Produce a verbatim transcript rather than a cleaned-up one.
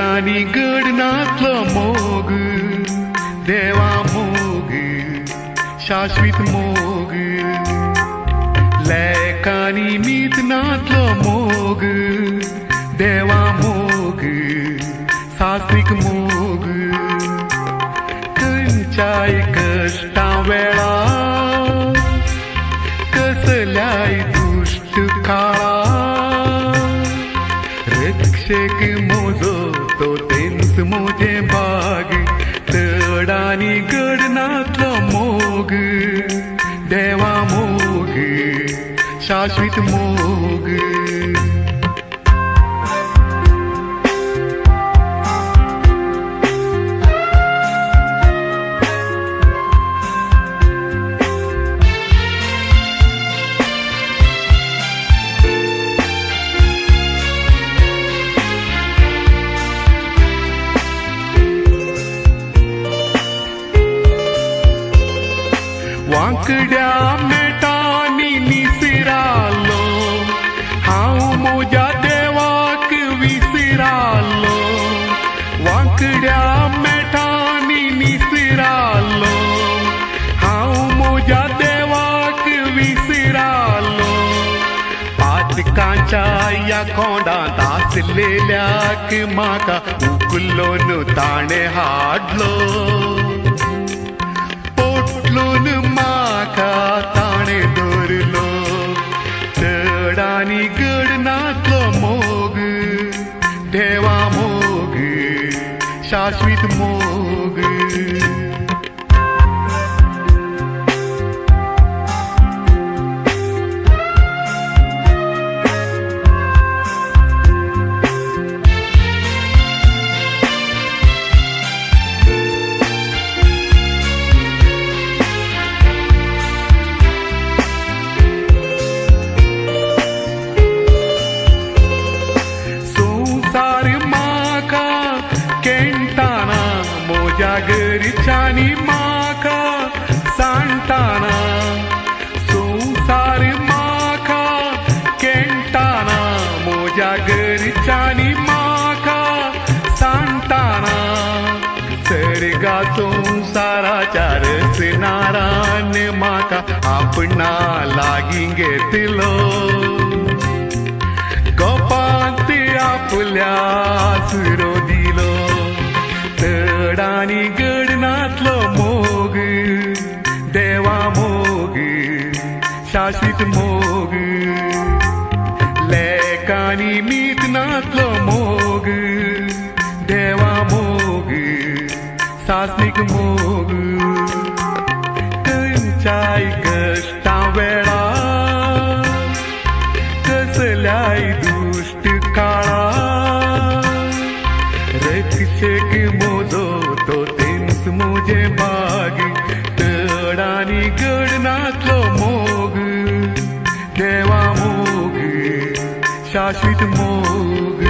आणि गडनातलो मोग देवा मोग शाश्वत मोग लेकानी नितनातलो मोग देवा मोग सात्विक मोग खंयच्याय कष्टा वेळा कसल्याय दुष्ट काळा रक्षक मोजो तो तेंच मोजे भाग तड आनी गडनातलो मोग देवा मोग शाश्वत मोग वांकड्या मेटांनी निसरालो हांव म्हज्या देवाक विसरालो वांकड्या मेटांनी निसरालो हांव म्हज्या देवाक विसरालो पातकांच्या ह्या कोंडांत आसलेल्याक म्हाका उखलून ताणें हाडलो पोटलून म्हाका ताणें धरलो तड आनी गडनातलो मोग देवा मोग शाश्वत मोग घरच्यांनी म्हाका सांगताना संवसार म्हाका केणटाना म्हज्या घरच्यांनी म्हाका सांगताना सर्गा संवसाराच्या रचनारान म्हाका आपणा लागीं घेतलो गोपांत आपल्या सुरो दिलो तड आनी गडनातलो मोग देवा मोग शाश्वत मोग लेकानी नितनातलो मोग देवा मोग सात्विक मोग खंयच्याय कश्टा वेळा कसल्याय दुश्ट काळा रक्षक मोजो तो तेंच मोजे भाग तड आनी गडनातलो मोग देवा मोग शाश्वत मोग